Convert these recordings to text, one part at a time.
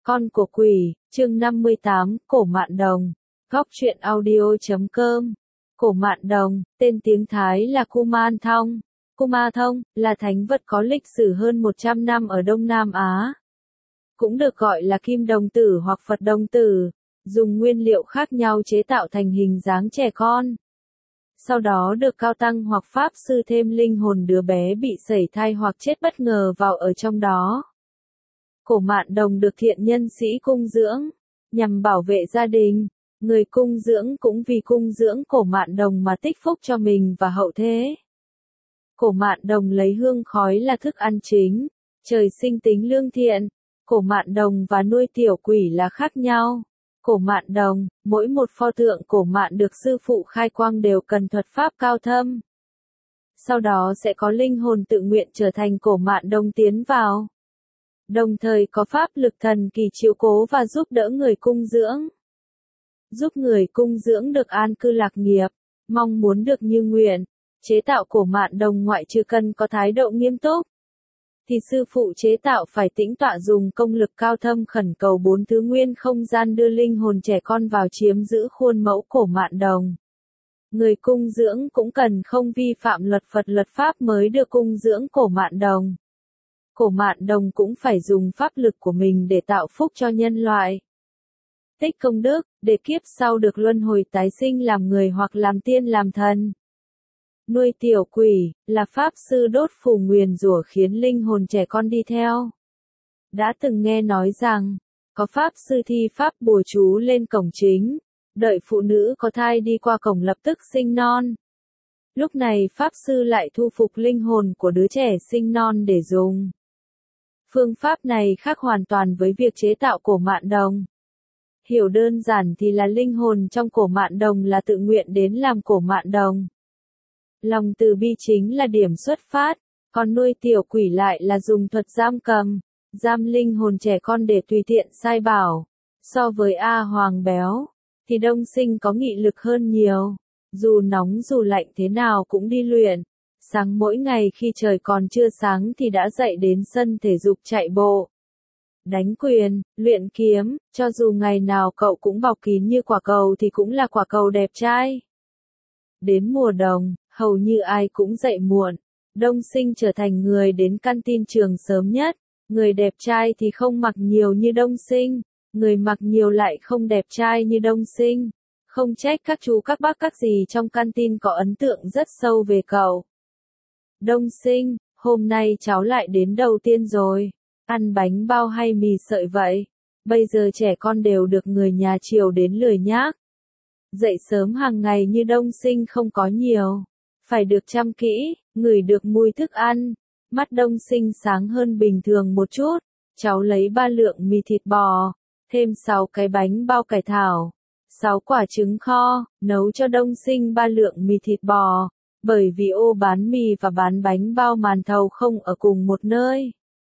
Con của quỷ, chương 58, Cổ Mạn Đồng. Góc truyện audio.com. Cổ Mạn Đồng, tên tiếng Thái là Kuman Thong. Kuma Thông, là thánh vật có lịch sử hơn 100 năm ở Đông Nam Á. Cũng được gọi là Kim Đồng Tử hoặc Phật Đồng Tử, dùng nguyên liệu khác nhau chế tạo thành hình dáng trẻ con. Sau đó được cao tăng hoặc pháp sư thêm linh hồn đứa bé bị sẩy thai hoặc chết bất ngờ vào ở trong đó. Cổ Mạn Đồng được thiện nhân sĩ cung dưỡng, nhằm bảo vệ gia đình. Người cung dưỡng cũng vì cung dưỡng Cổ Mạn Đồng mà tích phúc cho mình và hậu thế. Cổ Mạn Đồng lấy hương khói là thức ăn chính, trời sinh tính lương thiện. Cổ Mạn Đồng và nuôi tiểu quỷ là khác nhau. Cổ Mạn Đồng, mỗi một pho tượng Cổ Mạn được sư phụ khai quang đều cần thuật pháp cao thâm. Sau đó sẽ có linh hồn tự nguyện trở thành Cổ Mạn Đồng tiến vào. Đồng thời có pháp lực thần kỳ chiếu cố và giúp đỡ người cung dưỡng. Giúp người cung dưỡng được an cư lạc nghiệp, mong muốn được như nguyện. Chế tạo Cổ Mạn Đồng ngoại trừ cần có thái độ nghiêm túc, thì sư phụ chế tạo phải tĩnh tọa dùng công lực cao thâm khẩn cầu bốn thứ nguyên không gian đưa linh hồn trẻ con vào chiếm giữ khuôn mẫu Cổ Mạn Đồng. Người cung dưỡng cũng cần không vi phạm luật Phật luật pháp mới được cung dưỡng Cổ Mạn Đồng. Cổ Mạn Đồng cũng phải dùng pháp lực của mình để tạo phúc cho nhân loại. Tích công đức, để kiếp sau được luân hồi tái sinh làm người hoặc làm tiên làm thần. Nuôi tiểu quỷ, là pháp sư đốt phù nguyền rủa khiến linh hồn trẻ con đi theo. Đã từng nghe nói rằng, có pháp sư thi pháp bùa chú lên cổng chính, đợi phụ nữ có thai đi qua cổng lập tức sinh non. Lúc này pháp sư lại thu phục linh hồn của đứa trẻ sinh non để dùng. Phương pháp này khác hoàn toàn với việc chế tạo Cổ Mạn Đồng. Hiểu đơn giản thì là linh hồn trong Cổ Mạn Đồng là tự nguyện đến làm Cổ Mạn Đồng. Lòng từ bi chính là điểm xuất phát, còn nuôi tiểu quỷ lại là dùng thuật giam cầm, giam linh hồn trẻ con để tùy tiện sai bảo. So với A Hoàng béo, thì Đông Sinh có nghị lực hơn nhiều, dù nóng dù lạnh thế nào cũng đi luyện. Sáng mỗi ngày khi trời còn chưa sáng thì đã dậy đến sân thể dục chạy bộ, đánh quyền, luyện kiếm, cho dù ngày nào cậu cũng bọc kín như quả cầu thì cũng là quả cầu đẹp trai. Đến mùa đông, hầu như ai cũng dậy muộn. Đông Sinh trở thành người đến canteen trường sớm nhất. Người đẹp trai thì không mặc nhiều như Đông Sinh, người mặc nhiều lại không đẹp trai như Đông Sinh. Không trách các chú các bác các dì trong canteen có ấn tượng rất sâu về cậu. Đông Sinh, hôm nay cháu lại đến đầu tiên rồi. Ăn bánh bao hay mì sợi vậy? Bây giờ trẻ con đều được người nhà chiều đến lười nhác. Dậy sớm hàng ngày như Đông Sinh không có nhiều. Phải được chăm kỹ, ngửi được mùi thức ăn. Mắt Đông Sinh sáng hơn bình thường một chút. Cháu lấy 3 lượng mì thịt bò, thêm 6 cái bánh bao cải thảo, 6 quả trứng kho, nấu cho Đông Sinh 3 lượng mì thịt bò. Bởi vì ô bán mì và bán bánh bao màn thầu không ở cùng một nơi.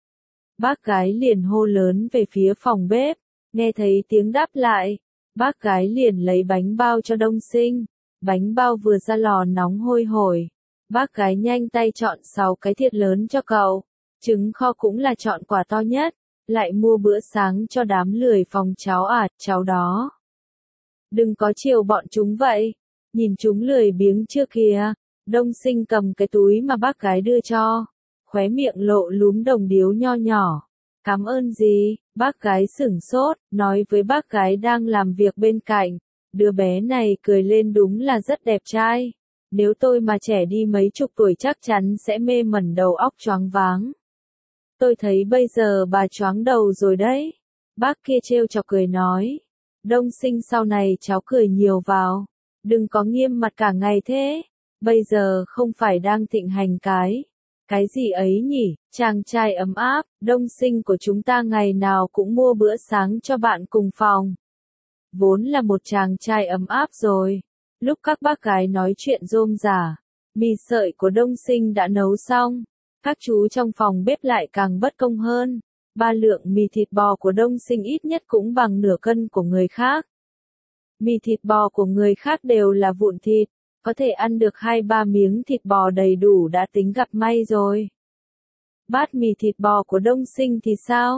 Bác gái liền hô lớn về phía phòng bếp, nghe thấy tiếng đáp lại. Bác gái liền lấy bánh bao cho Đông Sinh. Bánh bao vừa ra lò nóng hôi hổi. Bác gái nhanh tay chọn 6 cái thiệt lớn cho cậu. Trứng kho cũng là chọn quả to nhất. Lại mua bữa sáng cho đám lười phòng cháu à, cháu đó. Đừng có chiều bọn chúng vậy. Nhìn chúng lười biếng chưa kìa. Đông Sinh cầm cái túi mà bác gái đưa cho. Khóe miệng lộ lúm đồng điếu nho nhỏ. Cảm ơn gì? Bác gái sửng sốt, nói với bác gái đang làm việc bên cạnh. Đứa bé này cười lên đúng là rất đẹp trai. Nếu tôi mà trẻ đi mấy chục tuổi chắc chắn sẽ mê mẩn đầu óc choáng váng. Tôi thấy bây giờ bà choáng đầu rồi đấy. Bác kia trêu chọc cười nói. Đông Sinh sau này cháu cười nhiều vào. Đừng có nghiêm mặt cả ngày thế. Bây giờ không phải đang thịnh hành cái gì ấy nhỉ, chàng trai ấm áp, Đông Sinh của chúng ta ngày nào cũng mua bữa sáng cho bạn cùng phòng. Vốn là một chàng trai ấm áp rồi. Lúc các bác gái nói chuyện rôm rả, mì sợi của Đông Sinh đã nấu xong. Các chú trong phòng bếp lại càng bất công hơn. 3 lượng mì thịt bò của Đông Sinh ít nhất cũng bằng nửa cân của người khác. Mì thịt bò của người khác đều là vụn thịt. Có thể ăn được 2-3 miếng thịt bò đầy đủ đã tính gặp may rồi. Bát mì thịt bò của Đông Sinh thì sao?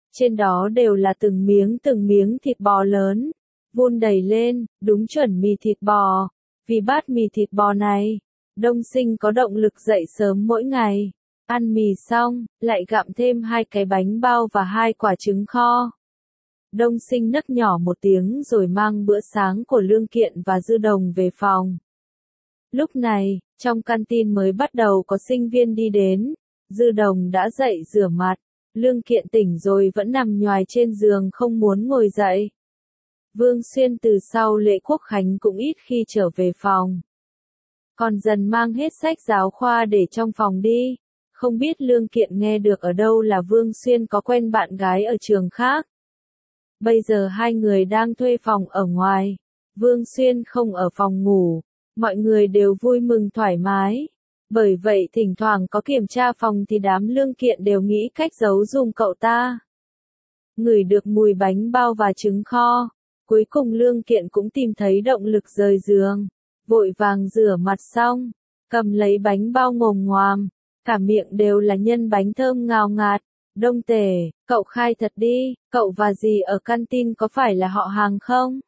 Trên đó đều là từng miếng thịt bò lớn, vun đầy lên, đúng chuẩn mì thịt bò. Vì bát mì thịt bò này, Đông Sinh có động lực dậy sớm mỗi ngày. Ăn mì xong, lại gặm thêm 2 cái bánh bao và 2 quả trứng kho. Đông Sinh nấc nhỏ một tiếng rồi mang bữa sáng của Lương Kiện và Dư Đồng về phòng. Lúc này, trong canteen mới bắt đầu có sinh viên đi đến. Dư Đồng đã dậy rửa mặt. Lương Kiện tỉnh rồi vẫn nằm nhoài trên giường không muốn ngồi dậy. Vương Xuyên từ sau lễ quốc khánh cũng ít khi trở về phòng. Còn dần mang hết sách giáo khoa để trong phòng đi. Không biết Lương Kiện nghe được ở đâu là Vương Xuyên có quen bạn gái ở trường khác. Bây giờ hai người đang thuê phòng ở ngoài. Vương Xuyên không ở phòng ngủ. Mọi người đều vui mừng thoải mái. Bởi vậy thỉnh thoảng có kiểm tra phòng thì đám Lương Kiện đều nghĩ cách giấu giùm cậu ta. Ngửi được mùi bánh bao và trứng kho. Cuối cùng Lương Kiện cũng tìm thấy động lực rời giường. Vội vàng rửa mặt xong. Cầm lấy bánh bao ngồm ngoàm. Cả miệng đều là nhân bánh thơm ngào ngạt. Đông Tề, cậu khai thật đi, cậu và dì ở canteen có phải là họ hàng không?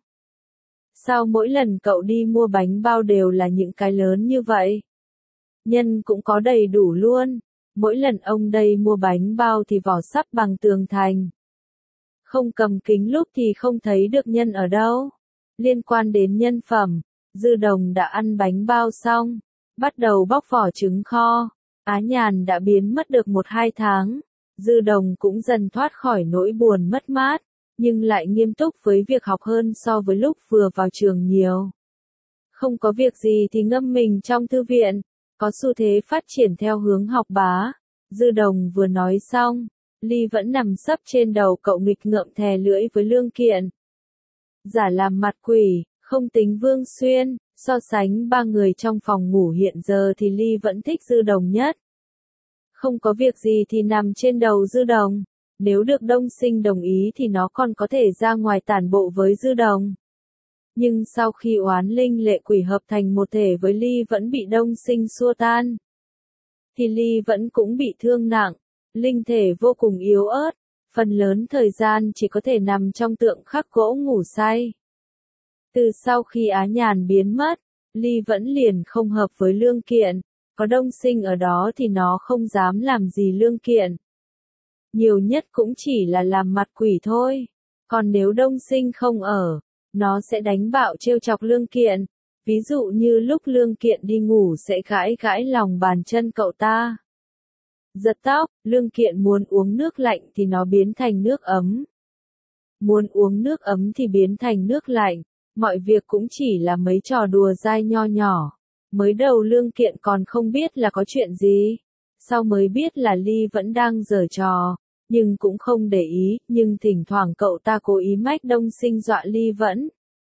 Sao mỗi lần cậu đi mua bánh bao đều là những cái lớn như vậy? Nhân cũng có đầy đủ luôn. Mỗi lần ông đây mua bánh bao thì vỏ sắp bằng tường thành. Không cầm kính lúp thì không thấy được nhân ở đâu. Liên quan đến nhân phẩm, Dư Đồng đã ăn bánh bao xong, bắt đầu bóc vỏ trứng kho. Á Nhàn đã biến mất được 1-2 tháng. Dư Đồng cũng dần thoát khỏi nỗi buồn mất mát, nhưng lại nghiêm túc với việc học hơn so với lúc vừa vào trường nhiều. Không có việc gì thì ngâm mình trong thư viện, có xu thế phát triển theo hướng học bá. Dư Đồng vừa nói xong, ly vẫn nằm sấp trên đầu cậu nghịch ngợm thè lưỡi với Lương Kiện. Giả làm mặt quỷ, không tính Vương Xuyên, so sánh 3 người trong phòng ngủ hiện giờ thì ly vẫn thích Dư Đồng nhất. Không có việc gì thì nằm trên đầu Dư Đồng. Nếu được Đông Sinh đồng ý thì nó còn có thể ra ngoài tản bộ với Dư Đồng. Nhưng sau khi oán linh lệ quỷ hợp thành một thể với ly vẫn bị Đông Sinh xua tan. Thì ly vẫn cũng bị thương nặng. Linh thể vô cùng yếu ớt. Phần lớn thời gian chỉ có thể nằm trong tượng khắc gỗ ngủ say. Từ sau khi Á Nhàn biến mất, ly vẫn liền không hợp với Lương Kiện. Có Đông Sinh ở đó thì nó không dám làm gì Lương Kiện. Nhiều nhất cũng chỉ là làm mặt quỷ thôi. Còn nếu Đông Sinh không ở, nó sẽ đánh bạo trêu chọc Lương Kiện. Ví dụ như lúc Lương Kiện đi ngủ sẽ gãi gãi lòng bàn chân cậu ta. Giật tóc, Lương Kiện muốn uống nước lạnh thì nó biến thành nước ấm. Muốn uống nước ấm thì biến thành nước lạnh. Mọi việc cũng chỉ là mấy trò đùa dai nho nhỏ. Mới đầu Lương Kiện còn không biết là có chuyện gì. Sau mới biết là ly vẫn đang giở trò. Nhưng cũng không để ý, nhưng thỉnh thoảng cậu ta cố ý mách Đông Sinh dọa ly vẫn.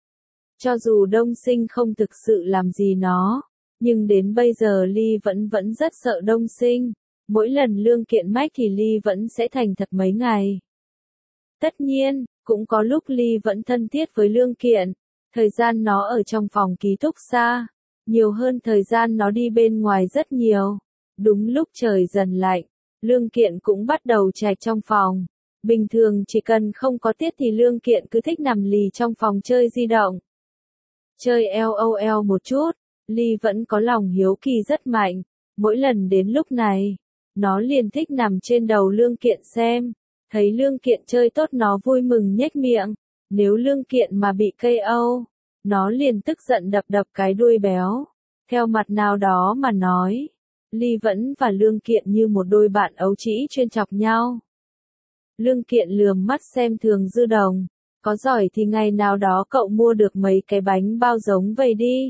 Cho dù Đông Sinh không thực sự làm gì nó, nhưng đến bây giờ ly vẫn rất sợ Đông Sinh. Mỗi lần Lương Kiện mách thì ly vẫn sẽ thành thật mấy ngày. Tất nhiên, cũng có lúc ly vẫn thân thiết với Lương Kiện. Thời gian nó ở trong phòng ký túc xá, nhiều hơn thời gian nó đi bên ngoài rất nhiều. Đúng lúc trời dần lạnh, Lương Kiện cũng bắt đầu trạch trong phòng. Bình thường chỉ cần không có tiết thì Lương Kiện cứ thích nằm lì trong phòng chơi di động. Chơi LOL một chút, ly vẫn có lòng hiếu kỳ rất mạnh. Mỗi lần đến lúc này, nó liền thích nằm trên đầu Lương Kiện xem. Thấy Lương Kiện chơi tốt nó vui mừng nhếch miệng. Nếu Lương Kiện mà bị KO, nó liền tức giận đập cái đuôi béo. Theo mặt nào đó mà nói, Ly vẫn và Lương Kiện như một đôi bạn ấu trĩ chuyên chọc nhau. Lương Kiện lườm mắt xem thường Dư Đồng. Có giỏi thì ngày nào đó cậu mua được mấy cái bánh bao giống vậy đi.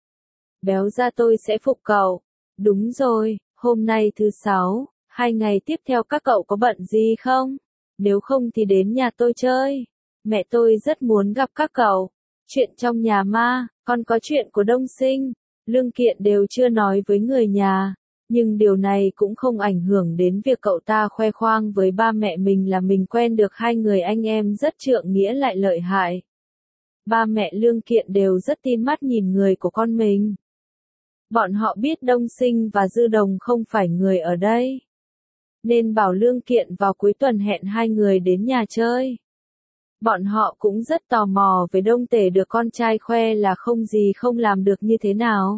Béo ra tôi sẽ phục cậu. Đúng rồi, hôm nay thứ 6, 2 ngày tiếp theo các cậu có bận gì không? Nếu không thì đến nhà tôi chơi. Mẹ tôi rất muốn gặp các cậu. Chuyện trong nhà ma, còn có chuyện của Đông Sinh, Lương Kiện đều chưa nói với người nhà. Nhưng điều này cũng không ảnh hưởng đến việc cậu ta khoe khoang với ba mẹ mình là mình quen được 2 người anh em rất trượng nghĩa lại lợi hại. Ba mẹ Lương Kiện đều rất tin mắt nhìn người của con mình. Bọn họ biết Đông Sinh và Dư Đồng không phải người ở đây. nên bảo Lương Kiện vào cuối tuần hẹn hai người đến nhà chơi. Bọn họ cũng rất tò mò về Đông Tể được con trai khoe là không gì không làm được như thế nào.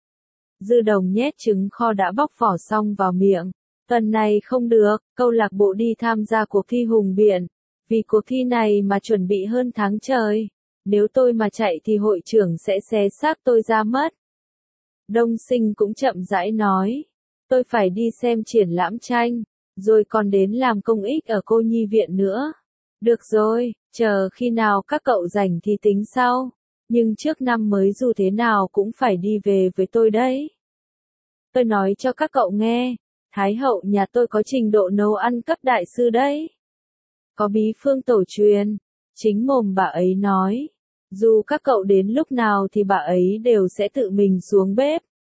Dư Đồng nhét trứng kho đã bóc vỏ xong vào miệng. Tuần này không được, câu lạc bộ đi tham gia cuộc thi hùng biện. Vì cuộc thi này mà chuẩn bị hơn tháng trời. Nếu tôi mà chạy thì hội trưởng sẽ xé xác tôi ra mất. Đông Sinh cũng chậm rãi nói. Tôi phải đi xem triển lãm tranh, rồi còn đến làm công ích ở cô nhi viện nữa. Được rồi, chờ khi nào các cậu rảnh thì tính sau. Nhưng trước năm mới dù thế nào cũng phải đi về với tôi đấy. Tôi nói cho các cậu nghe, Thái hậu nhà tôi có trình độ nấu ăn cấp đại sư đấy. Có bí phương tổ truyền, chính mồm bà ấy nói. Dù các cậu đến lúc nào thì bà ấy đều sẽ tự mình xuống bếp.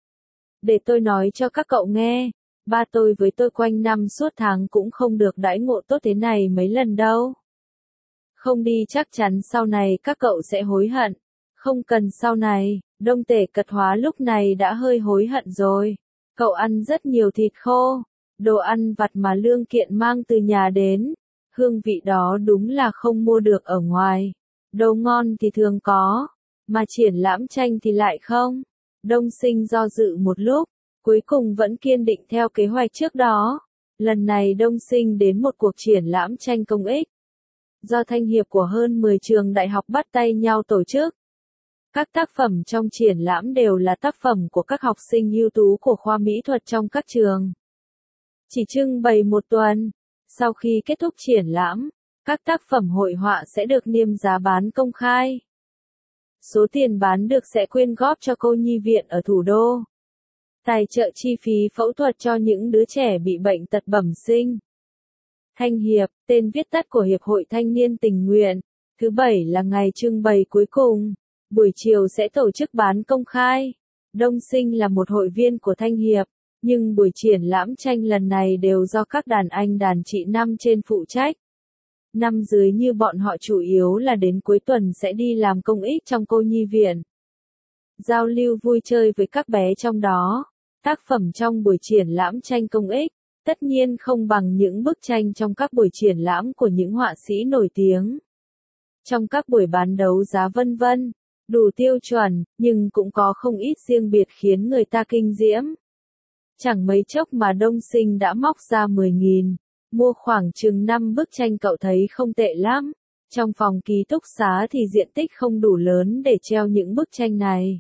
Để tôi nói cho các cậu nghe, ba tôi với tôi quanh năm suốt tháng cũng không được đãi ngộ tốt thế này mấy lần đâu. Không đi chắc chắn sau này các cậu sẽ hối hận. Không cần sau này, Đông Tể Cật Hóa lúc này đã hơi hối hận rồi. Cậu ăn rất nhiều thịt khô, đồ ăn vặt mà Lương Kiện mang từ nhà đến. Hương vị đó đúng là không mua được ở ngoài. Đồ ngon thì thường có, mà triển lãm tranh thì lại không. Đông Sinh do dự một lúc, cuối cùng vẫn kiên định theo kế hoạch trước đó. Lần này Đông Sinh đến một cuộc triển lãm tranh công ích. Do thanh hiệp của hơn 10 trường đại học bắt tay nhau tổ chức. Các tác phẩm trong triển lãm đều là tác phẩm của các học sinh ưu tú của khoa mỹ thuật trong các trường. Chỉ trưng bày một tuần, sau khi kết thúc triển lãm, các tác phẩm hội họa sẽ được niêm giá bán công khai. Số tiền bán được sẽ quyên góp cho cô nhi viện ở thủ đô. Tài trợ chi phí phẫu thuật cho những đứa trẻ bị bệnh tật bẩm sinh. Thanh Hiệp, tên viết tắt của Hiệp hội Thanh niên tình nguyện. Thứ Bảy là ngày trưng bày cuối cùng. Buổi chiều sẽ tổ chức bán công khai. Đông Sinh là một hội viên của Thanh Hiệp, nhưng buổi triển lãm tranh lần này đều do các đàn anh đàn chị năm trên phụ trách. Năm dưới như bọn họ chủ yếu là đến cuối tuần sẽ đi làm công ích trong cô nhi viện. Giao lưu vui chơi với các bé trong đó. Tác phẩm trong buổi triển lãm tranh công ích, tất nhiên không bằng những bức tranh trong các buổi triển lãm của những họa sĩ nổi tiếng. Trong các buổi bán đấu giá vân vân, đủ tiêu chuẩn, nhưng cũng có không ít riêng biệt khiến người ta kinh diễm. Chẳng mấy chốc mà Đông Sinh đã móc ra 10.000, mua khoảng chừng 5 bức tranh cậu thấy không tệ lắm. Trong phòng ký túc xá thì diện tích không đủ lớn để treo những bức tranh này.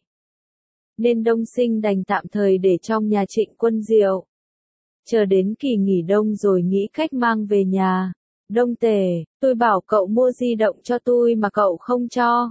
Nên Đông Sinh đành tạm thời để trong nhà Trịnh Quân Diệu. Chờ đến kỳ nghỉ đông rồi nghĩ cách mang về nhà. Đông Tể, tôi bảo cậu mua di động cho tôi mà cậu không cho.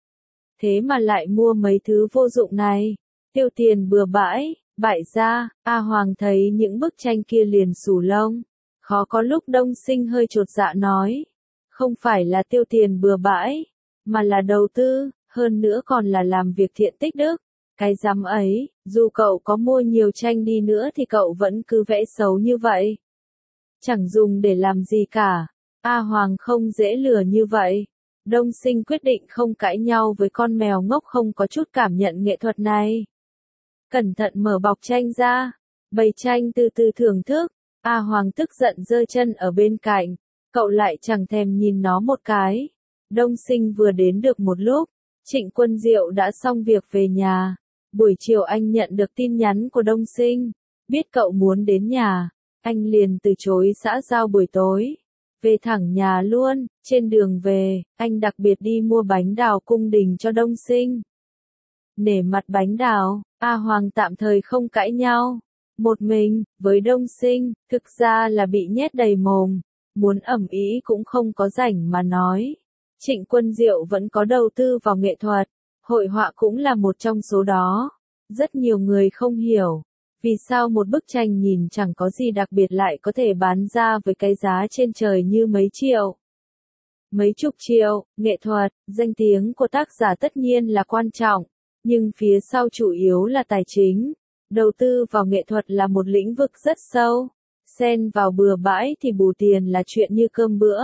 Thế mà lại mua mấy thứ vô dụng này. Tiêu tiền bừa bãi, bại gia. A Hoàng thấy những bức tranh kia liền xù lông. Khó có lúc Đông Sinh hơi chột dạ nói. Không phải là tiêu tiền bừa bãi, mà là đầu tư, hơn nữa còn là làm việc thiện tích đức. Cái dám ấy, dù cậu có mua nhiều tranh đi nữa thì cậu vẫn cứ vẽ xấu như vậy. Chẳng dùng để làm gì cả. A Hoàng không dễ lừa như vậy. Đông Sinh quyết định không cãi nhau với con mèo ngốc không có chút cảm nhận nghệ thuật này. Cẩn thận mở bọc tranh ra, bày tranh từ từ thưởng thức. A Hoàng tức giận giơ chân ở bên cạnh, cậu lại chẳng thèm nhìn nó một cái. Đông Sinh vừa đến được một lúc, Trịnh Quân Diệu đã xong việc về nhà. Buổi chiều anh nhận được tin nhắn của Đông Sinh, biết cậu muốn đến nhà, anh liền từ chối xã giao buổi tối. Về thẳng nhà luôn, trên đường về, anh đặc biệt đi mua bánh đào cung đình cho Đông Sinh. Nể mặt bánh đào, A Hoàng tạm thời không cãi nhau. Một mình, với Đông Sinh, thực ra là bị nhét đầy mồm, muốn ẩm ý cũng không có rảnh mà nói. Trịnh Quân Diệu vẫn có đầu tư vào nghệ thuật, hội họa cũng là một trong số đó. Rất nhiều người không hiểu, vì sao một bức tranh nhìn chẳng có gì đặc biệt lại có thể bán ra với cái giá trên trời như mấy triệu. Mấy chục triệu, nghệ thuật, danh tiếng của tác giả tất nhiên là quan trọng, nhưng phía sau chủ yếu là tài chính. Đầu tư vào nghệ thuật là một lĩnh vực rất sâu, xen vào bừa bãi thì bù tiền là chuyện như cơm bữa.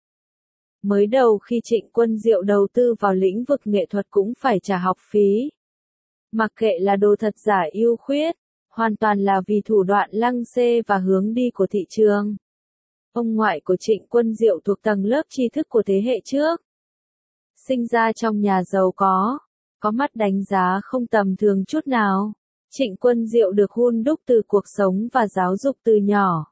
Mới đầu khi Trịnh Quân Diệu đầu tư vào lĩnh vực nghệ thuật cũng phải trả học phí. Mặc kệ là đồ thật giả yêu khuyết, hoàn toàn là vì thủ đoạn lăng xê và hướng đi của thị trường. Ông ngoại của Trịnh Quân Diệu thuộc tầng lớp tri thức của thế hệ trước. Sinh ra trong nhà giàu có mắt đánh giá không tầm thường chút nào. Trịnh Quân Diệu được hun đúc từ cuộc sống và giáo dục từ nhỏ.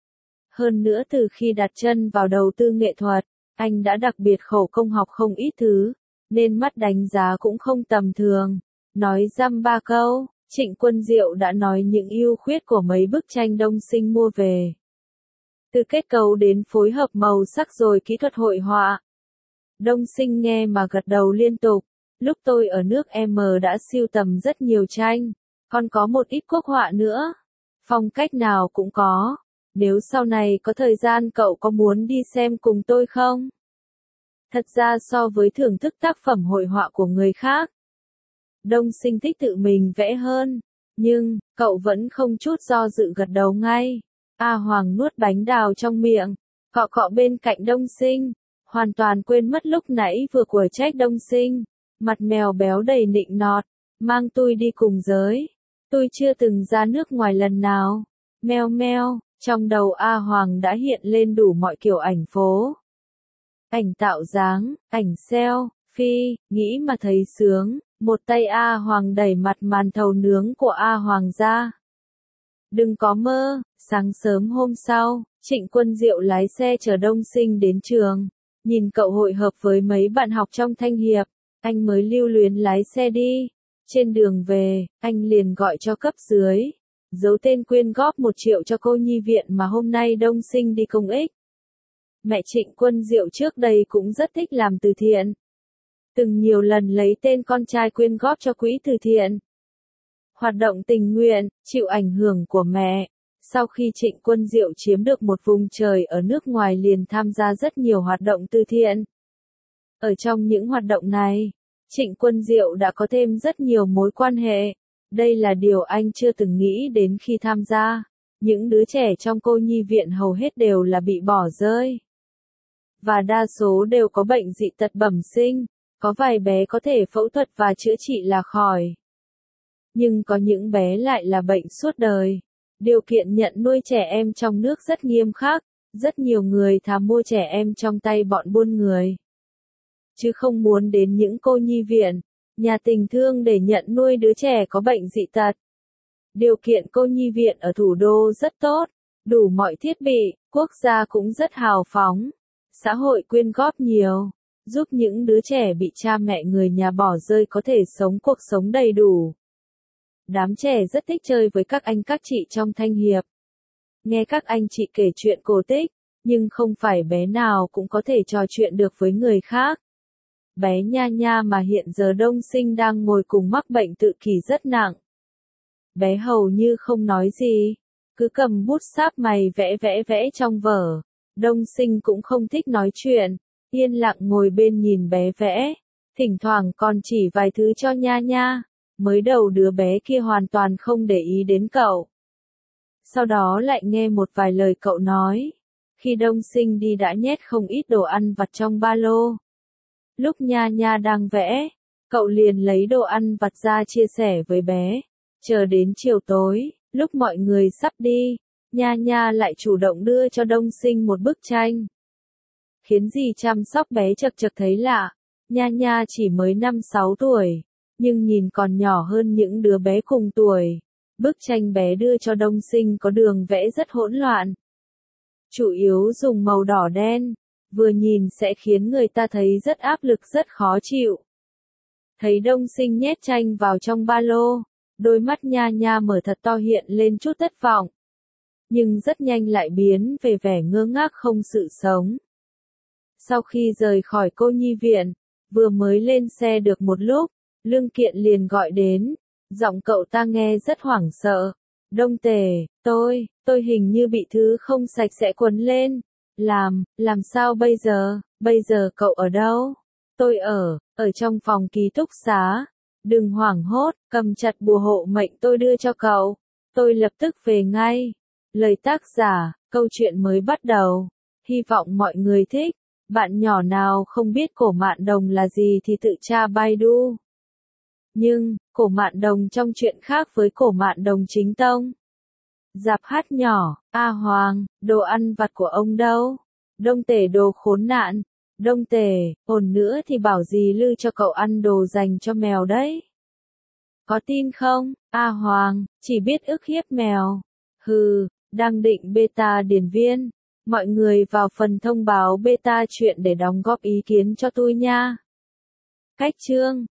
Hơn nữa từ khi đặt chân vào đầu tư nghệ thuật, anh đã đặc biệt khổ công học không ít thứ, nên mắt đánh giá cũng không tầm thường. Nói dăm ba câu, Trịnh Quân Diệu đã nói những ưu khuyết của mấy bức tranh Đông Sinh mua về. Từ kết cấu đến phối hợp màu sắc rồi kỹ thuật hội họa. Đông Sinh nghe mà gật đầu liên tục. Lúc tôi ở nước M đã sưu tầm rất nhiều tranh, còn có một ít quốc họa nữa. Phong cách nào cũng có. Nếu sau này có thời gian cậu có muốn đi xem cùng tôi không? Thật ra so với thưởng thức tác phẩm hội họa của người khác, Đông Sinh thích tự mình vẽ hơn. Nhưng, cậu vẫn không chút do dự gật đầu ngay. A Hoàng nuốt bánh đào trong miệng, cọ cọ bên cạnh Đông Sinh, hoàn toàn quên mất lúc nãy vừa quở trách Đông Sinh. Mặt mèo béo đầy nịnh nọt, mang tôi đi cùng giới. Tôi chưa từng ra nước ngoài lần nào. Meo meo, trong đầu A Hoàng đã hiện lên đủ mọi kiểu ảnh phố. Ảnh tạo dáng, ảnh selfie, nghĩ mà thấy sướng. Một tay A Hoàng đẩy mặt màn thầu nướng của A Hoàng ra. Đừng có mơ, sáng sớm hôm sau, Trịnh Quân Diệu lái xe chở Đông Sinh đến trường. Nhìn cậu hội hợp với mấy bạn học trong Thanh Hiệp, anh mới lưu luyến lái xe đi. Trên đường về, anh liền gọi cho cấp dưới, giấu tên quyên góp 1 triệu cho cô nhi viện mà hôm nay Đông Sinh đi công ích. Mẹ Trịnh Quân Diệu trước đây cũng rất thích làm từ thiện. Từng nhiều lần lấy tên con trai quyên góp cho quỹ từ thiện. Hoạt động tình nguyện, chịu ảnh hưởng của mẹ. Sau khi Trịnh Quân Diệu chiếm được một vùng trời ở nước ngoài liền tham gia rất nhiều hoạt động từ thiện. Ở trong những hoạt động này, Trịnh Quân Diệu đã có thêm rất nhiều mối quan hệ. Đây là điều anh chưa từng nghĩ đến khi tham gia. Những đứa trẻ trong cô nhi viện hầu hết đều là bị bỏ rơi. Và đa số đều có bệnh dị tật bẩm sinh. Có vài bé có thể phẫu thuật và chữa trị là khỏi. Nhưng có những bé lại là bệnh suốt đời. Điều kiện nhận nuôi trẻ em trong nước rất nghiêm khắc. Rất nhiều người thà mua trẻ em trong tay bọn buôn người, chứ không muốn đến những cô nhi viện, nhà tình thương để nhận nuôi đứa trẻ có bệnh dị tật. Điều kiện cô nhi viện ở thủ đô rất tốt, đủ mọi thiết bị, quốc gia cũng rất hào phóng, xã hội quyên góp nhiều, giúp những đứa trẻ bị cha mẹ người nhà bỏ rơi có thể sống cuộc sống đầy đủ. Đám trẻ rất thích chơi với các anh các chị trong Thanh Hiệp. Nghe các anh chị kể chuyện cổ tích, nhưng không phải bé nào cũng có thể trò chuyện được với người khác. Bé Nha Nha mà hiện giờ Đông Sinh đang ngồi cùng mắc bệnh tự kỷ rất nặng. Bé hầu như không nói gì, cứ cầm bút sáp mày vẽ trong vở. Đông Sinh cũng không thích nói chuyện, yên lặng ngồi bên nhìn bé vẽ, thỉnh thoảng còn chỉ vài thứ cho Nha Nha. Mới đầu đứa bé kia hoàn toàn không để ý đến cậu. Sau đó lại nghe một vài lời cậu nói. Khi Đông Sinh đi đã nhét không ít đồ ăn vặt trong ba lô. Lúc Nha Nha đang vẽ, cậu liền lấy đồ ăn vặt ra chia sẻ với bé. Chờ đến chiều tối, lúc mọi người sắp đi, Nha Nha lại chủ động đưa cho Đông Sinh một bức tranh. Khiến dì chăm sóc bé chật chật thấy lạ. Nha Nha chỉ mới 5-6 tuổi, nhưng nhìn còn nhỏ hơn những đứa bé cùng tuổi. Bức tranh bé đưa cho Đông Sinh có đường vẽ rất hỗn loạn. Chủ yếu dùng màu đỏ đen, vừa nhìn sẽ khiến người ta thấy rất áp lực rất khó chịu. Thấy Đông Sinh nhét tranh vào trong ba lô, đôi mắt Nha Nha mở thật to hiện lên chút thất vọng. Nhưng rất nhanh lại biến về vẻ ngơ ngác không sự sống. Sau khi rời khỏi cô nhi viện, vừa mới lên xe được một lúc, Lương Kiện liền gọi đến, giọng cậu ta nghe rất hoảng sợ. Đông Tề, tôi hình như bị thứ không sạch sẽ quấn lên. Làm sao bây giờ cậu ở đâu? Tôi ở trong phòng ký túc xá. Đừng hoảng hốt, cầm chặt bùa hộ mệnh tôi đưa cho cậu. Tôi lập tức về ngay. Lời tác giả, câu chuyện mới bắt đầu. Hy vọng mọi người thích. Bạn nhỏ nào không biết Cổ Mạn Đồng là gì thì tự tra Baidu. Nhưng, Cổ Mạn Đồng trong chuyện khác với Cổ Mạn Đồng chính tông. Dạp hát nhỏ, A Hoàng, đồ ăn vặt của ông đâu? Đông Tể đồ khốn nạn. Đông Tể, ổn nữa thì bảo dì Lư cho cậu ăn đồ dành cho mèo đấy. Có tin không? A Hoàng, chỉ biết ức hiếp mèo. Hừ, đang định beta điển viên. Mọi người vào phần thông báo beta chuyện để đóng góp ý kiến cho tôi nha. Cách chương